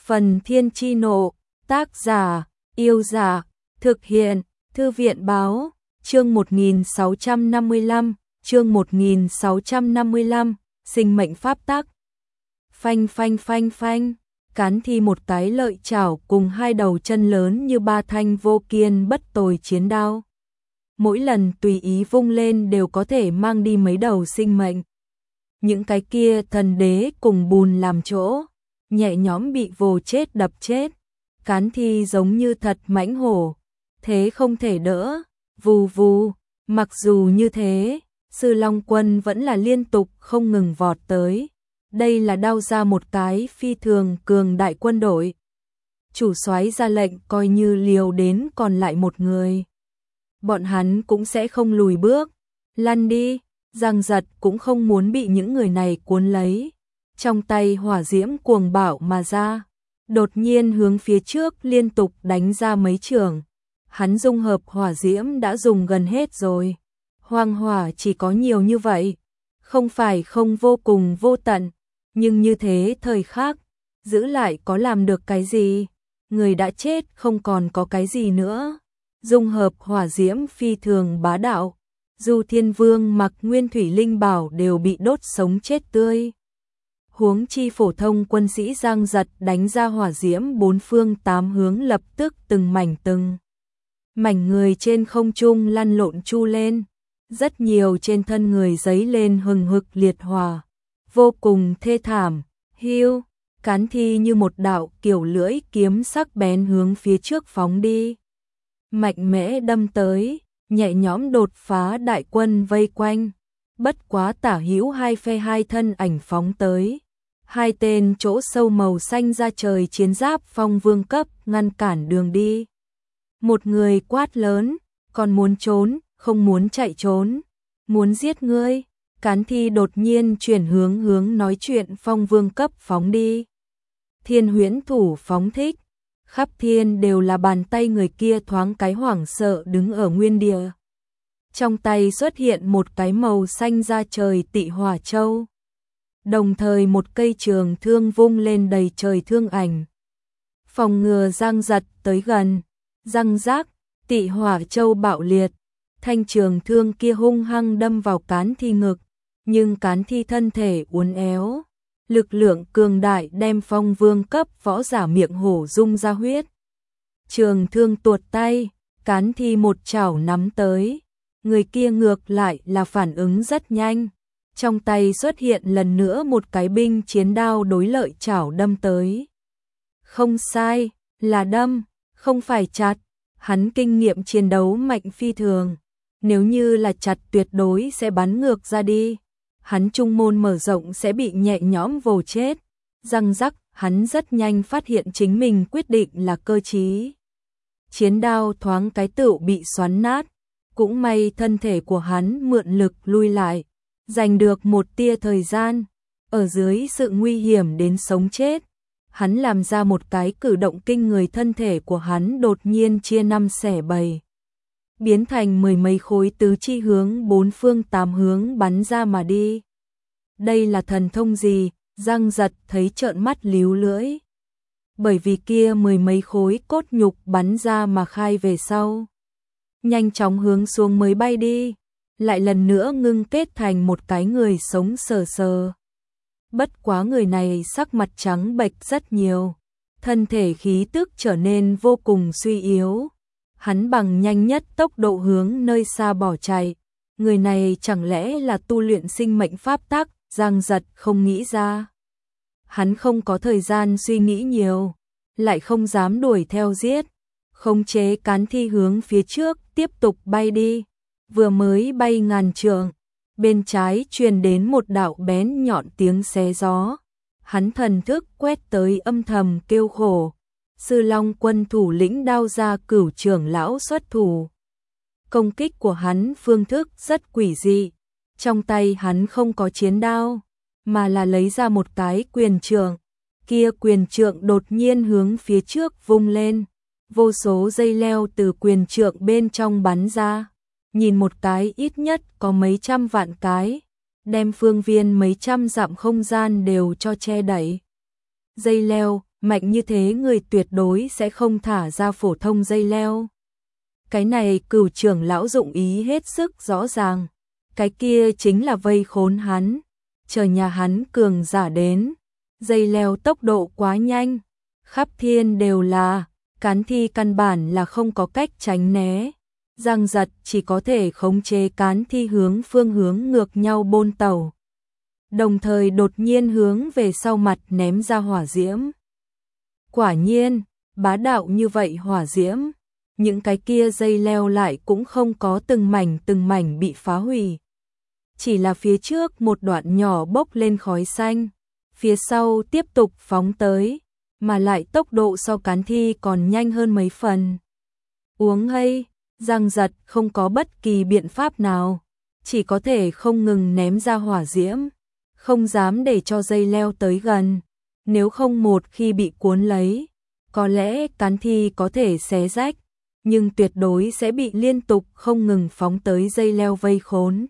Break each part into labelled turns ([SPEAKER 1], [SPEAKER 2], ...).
[SPEAKER 1] Phần Thiên Chi Nộ, tác giả, Yêu Giả, thực hiện, Thư viện Báo, chương 1655, chương 1655, sinh mệnh pháp tắc. Phanh phanh phanh phanh, Cán Thi một cái lợi chảo cùng hai đầu chân lớn như ba thanh vô kiên bất tồi chiến đao. Mỗi lần tùy ý vung lên đều có thể mang đi mấy đầu sinh mệnh. Những cái kia thần đế cùng bùn làm chỗ, nhẹ nhõm bị vồ chết đập chết. Cán Thi giống như thật mãnh hổ, thế không thể đỡ, vù vù. Mặc dù như thế, Sư Long Quân vẫn là liên tục không ngừng vọt tới. Đây là đao ra một cái phi thường cường đại quân đội. Chủ soái ra lệnh coi như liều đến còn lại một người, bọn hắn cũng sẽ không lùi bước. Lăn đi, Giang Giật cũng không muốn bị những người này cuốn lấy. Trong tay hỏa diễm cuồng bạo mà ra, đột nhiên hướng phía trước liên tục đánh ra mấy trường. Hắn dung hợp hỏa diễm đã dùng gần hết rồi. Hoang hỏa chỉ có nhiều như vậy, không phải không vô cùng vô tận, nhưng như thế thời khắc, giữ lại có làm được cái gì? Người đã chết không còn có cái gì nữa. Dung hợp hỏa diễm phi thường bá đạo, dù Thiên Vương mặc nguyên thủy linh bảo đều bị đốt sống chết tươi. Huống chi phổ thông quân sĩ Giang Giật đánh ra hỏa diễm bốn phương tám hướng lập tức từng mảnh người trên không trung lăn lộn chu lên. Rất nhiều trên thân người giấy lên hừng hực liệt hỏa, vô cùng thê thảm. Hiu, Cán Thi như một đạo kiểu lưỡi kiếm sắc bén hướng phía trước phóng đi. Mạnh mẽ đâm tới, nhẹ nhõm đột phá đại quân vây quanh. Bất quá tả hữu hai phe hai thân ảnh phóng tới. Hai tên chỗ sâu màu xanh ra trời chiến giáp phong vương cấp ngăn cản đường đi. Một người quát lớn, còn muốn trốn, không muốn chạy trốn, muốn giết ngươi. Cán Thi đột nhiên chuyển hướng nói chuyện phong vương cấp phóng đi. Thiên huyễn thủ phóng thích, khắp thiên đều là bàn tay người kia thoáng cái hoảng sợ đứng ở nguyên địa. Trong tay xuất hiện một cái màu xanh ra trời tị hỏa châu. Đồng thời một cây trường thương vung lên đầy trời thương ảnh. Phòng ngừa Giang Giật tới gần, răng rác, tị hỏa châu bạo liệt. Thanh trường thương kia hung hăng đâm vào Cán Thi ngực, nhưng Cán Thi thân thể uốn éo. Lực lượng cường đại đem phong vương cấp võ giả miệng hổ rung ra huyết. Trường thương tuột tay, Cán Thi một chảo nắm tới. Người kia ngược lại là phản ứng rất nhanh. Trong tay xuất hiện lần nữa một cái binh chiến đao đối lợi chảo đâm tới. Không sai, là đâm, không phải chặt. Hắn kinh nghiệm chiến đấu mạnh phi thường. Nếu như là chặt tuyệt đối sẽ bắn ngược ra đi. Hắn trung môn mở rộng sẽ bị nhẹ nhõm vồ chết. Răng rắc, hắn rất nhanh phát hiện chính mình quyết định là cơ trí. Chiến đao thoáng cái tựu bị xoắn nát. Cũng may thân thể của hắn mượn lực lui lại, giành được một tia thời gian. Ở dưới sự nguy hiểm đến sống chết, hắn làm ra một cái cử động kinh người, thân thể của hắn đột nhiên chia năm xẻ bảy, biến thành mười mấy khối tứ chi hướng bốn phương tám hướng bắn ra mà đi. Đây là thần thông gì? Giang Giật thấy trợn mắt líu lưỡi. Bởi vì kia mười mấy khối cốt nhục bắn ra mà khai về sau, nhanh chóng hướng xuống mới bay đi, lại lần nữa ngưng kết thành một cái người sống sờ sờ. Bất quá người này sắc mặt trắng bệch rất nhiều, thân thể khí tức trở nên vô cùng suy yếu. Hắn bằng nhanh nhất tốc độ hướng nơi xa bỏ chạy. Người này chẳng lẽ là tu luyện sinh mệnh pháp tắc? Giang Giật không nghĩ ra. Hắn không có thời gian suy nghĩ nhiều, lại không dám đuổi theo giết. Khống chế Cán Thi hướng phía trước tiếp tục bay đi. Vừa mới bay ngàn trượng, bên trái truyền đến một đạo bén nhọn tiếng xé gió. Hắn thần thức quét tới âm thầm kêu khổ. Sư Long Quân thủ lĩnh đao ra Cửu trưởng lão xuất thủ. Công kích của hắn phương thức rất quỷ dị. Trong tay hắn không có chiến đao, mà là lấy ra một cái quyền trượng. Kia quyền trượng đột nhiên hướng phía trước vung lên. Vô số dây leo từ quyền trượng bên trong bắn ra. Nhìn một cái ít nhất có mấy trăm vạn cái, đem phương viên mấy trăm dặm không gian đều cho che đậy. Dây leo, mạnh như thế người tuyệt đối sẽ không thả ra phổ thông dây leo. Cái này Cửu trưởng lão dụng ý hết sức rõ ràng, cái kia chính là vây khốn hắn, chờ nhà hắn cường giả đến, dây leo tốc độ quá nhanh, khắp thiên đều là, Cán Thi căn bản là không có cách tránh né. Giang Giật chỉ có thể khống chế Cán Thi hướng phương hướng ngược nhau bôn tàu, đồng thời đột nhiên hướng về sau mặt ném ra hỏa diễm. Quả nhiên, bá đạo như vậy hỏa diễm, những cái kia dây leo lại cũng không có từng mảnh bị phá hủy. Chỉ là phía trước một đoạn nhỏ bốc lên khói xanh, phía sau tiếp tục phóng tới, mà lại tốc độ so Cán Thi còn nhanh hơn mấy phần. Uống hay, Giang Giật không có bất kỳ biện pháp nào, chỉ có thể không ngừng ném ra hỏa diễm, không dám để cho dây leo tới gần, nếu không một khi bị cuốn lấy, có lẽ Cán Thi có thể xé rách, nhưng tuyệt đối sẽ bị liên tục không ngừng phóng tới dây leo vây khốn.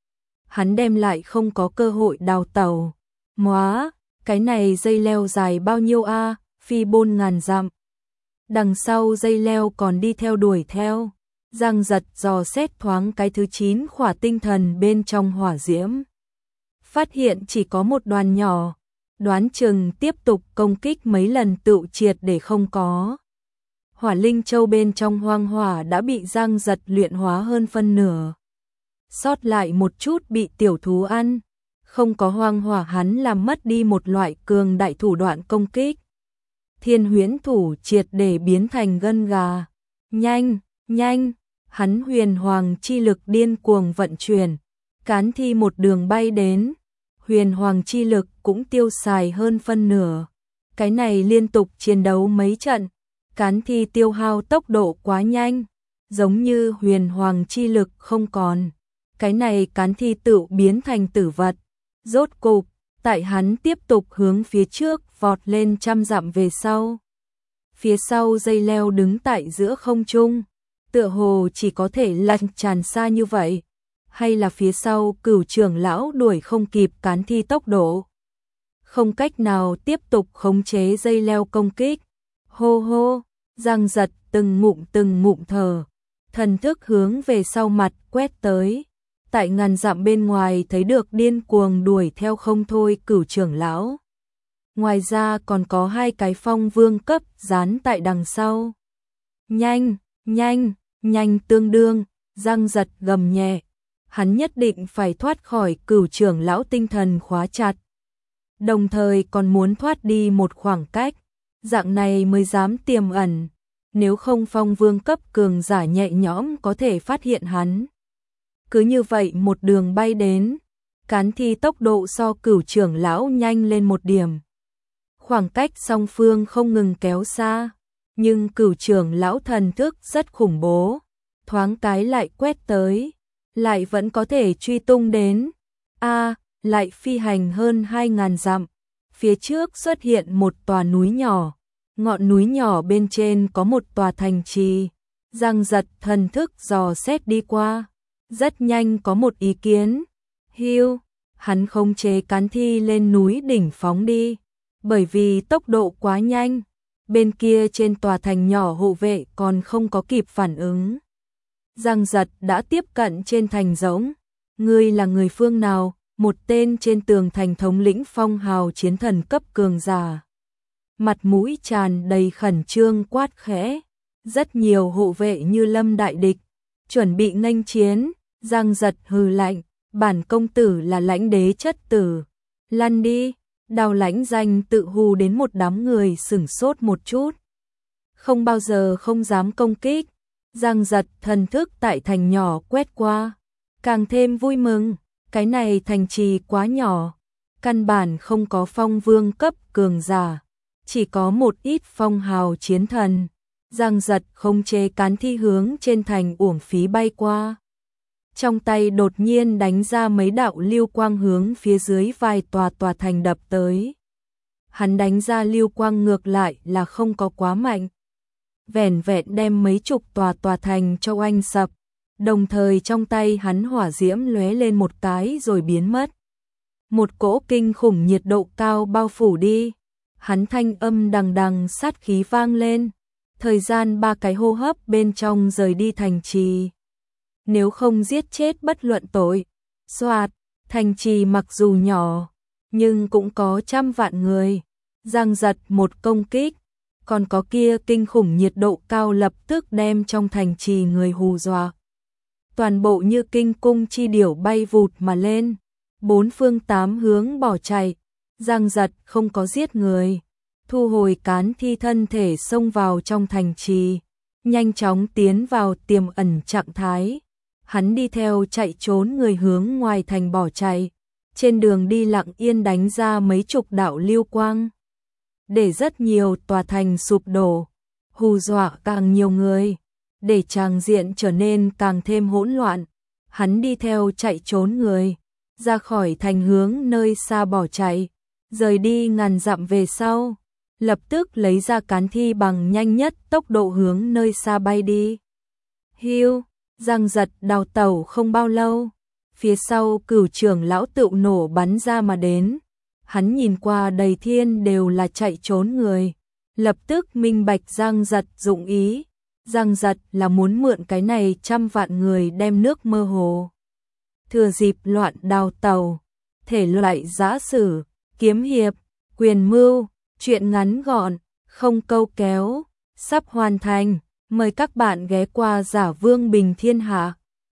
[SPEAKER 1] Hắn đem lại không có cơ hội đào tẩu. Móa, cái này dây leo dài bao nhiêu a? Phi bôn ngàn dặm. Đằng sau dây leo còn đi theo đuổi theo. Giang Giật dò xét thoáng cái thứ 9 khỏa tinh thần bên trong hỏa diễm. Phát hiện chỉ có một đoàn nhỏ, đoán chừng tiếp tục công kích mấy lần tựu triệt để không có. Hỏa linh châu bên trong hoang hỏa đã bị Giang Giật luyện hóa hơn phân nửa. Sót lại một chút bị tiểu thú ăn, không có hoang hỏa hắn làm mất đi một loại cường đại thủ đoạn công kích. Thiên huyễn thủ triệt để biến thành gân gà. Nhanh, nhanh, hắn huyền hoàng chi lực điên cuồng vận chuyển, Cán Thi một đường bay đến, huyền hoàng chi lực cũng tiêu xài hơn phân nửa. Cái này liên tục chiến đấu mấy trận, Cán Thi tiêu hao tốc độ quá nhanh, giống như huyền hoàng chi lực không còn. Cái này Cán Thi tự biến thành tử vật. Rốt cục, tại hắn tiếp tục hướng phía trước vọt lên trăm dặm về sau. Phía sau dây leo đứng tại giữa không trung, tựa hồ chỉ có thể lặn tràn xa như vậy. Hay là phía sau Cửu trưởng lão đuổi không kịp Cán Thi tốc độ, không cách nào tiếp tục khống chế dây leo công kích. Hô hô, Giang Giật từng ngụm thở, thần thức hướng về sau mặt quét tới. Tại ngàn dặm bên ngoài thấy được điên cuồng đuổi theo không thôi Cửu trưởng lão. Ngoài ra còn có 2 cái phong vương cấp dán tại đằng sau. Nhanh, nhanh, nhanh tương đương, Giang Giật gầm nhẹ. Hắn nhất định phải thoát khỏi Cửu trưởng lão tinh thần khóa chặt. Đồng thời còn muốn thoát đi một khoảng cách, dạng này mới dám tiềm ẩn. Nếu không phong vương cấp cường giả nhẹ nhõm có thể phát hiện hắn. Cứ như vậy một đường bay đến, Cán Thi tốc độ so Cửu trưởng lão nhanh lên một điểm. Khoảng cách song phương không ngừng kéo xa, nhưng Cửu trưởng lão thần thức rất khủng bố, thoáng cái lại quét tới, lại vẫn có thể truy tung đến. Lại phi hành hơn 2000 dặm, phía trước xuất hiện một tòa núi nhỏ, ngọn núi nhỏ bên trên có một tòa thành trì. Giang Giật thần thức dò xét đi qua, rất nhanh có một ý kiến. Hưu, hắn khống chế Cán Thi lên núi đỉnh phóng đi, bởi vì tốc độ quá nhanh, bên kia trên tòa thành nhỏ hộ vệ còn không có kịp phản ứng. Giang Giật đã tiếp cận trên thành rỗng. Ngươi là người phương nào? Một tên trên tường thành thống lĩnh phong hào chiến thần cấp cường giả. Mặt mũi tràn đầy khẩn trương quát khẽ. Rất nhiều hộ vệ như lâm đại địch, chuẩn bị nghênh chiến. Giang Giật hừ lạnh, bản công tử là lãnh đế chất tử. Lăn đi, Đào Lãnh Danh tự hù đến một đám người sửng sốt một chút. Không bao giờ không dám công kích. Giang Giật thần thức tại thành nhỏ quét qua, càng thêm vui mừng. Cái này thành trì quá nhỏ, căn bản không có phong vương cấp cường giả, chỉ có một ít phong hào chiến thần. Giang Giật khống chế Cán Thi hướng trên thành uổng phí bay qua. Trong tay đột nhiên đánh ra mấy đạo lưu quang hướng phía dưới vài tòa thành đập tới. Hắn đánh ra lưu quang ngược lại là không có quá mạnh, vẻn vẹn đem mấy chục tòa thành cho oanh sập. Đồng thời trong tay hắn hỏa diễm lóe lên một cái rồi biến mất. Một cỗ kinh khủng nhiệt độ cao bao phủ đi, hắn thanh âm đằng đằng sát khí vang lên, thời gian 3 cái hô hấp bên trong rời đi thành trì. Nếu không giết chết bất luận tội. Soạt, thành trì mặc dù nhỏ, nhưng cũng có trăm vạn người. Giang giật một công kích, còn có kia kinh khủng nhiệt độ cao lập tức đem trong thành trì người hù dọa. Toàn bộ như kinh cung chi điểu bay vụt mà lên, bốn phương tám hướng bỏ chạy. Giang giật không có giết người, thu hồi cán thi thân thể xông vào trong thành trì, nhanh chóng tiến vào tiềm ẩn trạng thái. Hắn đi theo chạy trốn người hướng ngoài thành bỏ chạy, trên đường đi lặng yên đánh ra mấy chục đạo lưu quang, để rất nhiều tòa thành sụp đổ, hù dọa càng nhiều người, để tràng diện trở nên càng thêm hỗn loạn. Hắn đi theo chạy trốn người, ra khỏi thành hướng nơi xa bỏ chạy, rời đi ngàn dặm về sau, lập tức lấy ra cán thi bằng nhanh nhất tốc độ hướng nơi xa bay đi. Hiu, Giang giật đào tẩu không bao lâu, phía sau Cửu trưởng lão tự nổ bắn ra mà đến. Hắn nhìn qua đầy thiên đều là chạy trốn người, lập tức minh bạch Giang giật dụng ý. Giang giật là muốn mượn cái này trăm vạn người đem nước mơ hồ. Thừa dịp loạn đào tẩu, thể loại giã sử, kiếm hiệp, quyền mưu, chuyện ngắn gọn, không câu kéo, sắp hoàn thành. Mời các bạn ghé qua Giả Vương Bình Thiên Hạ.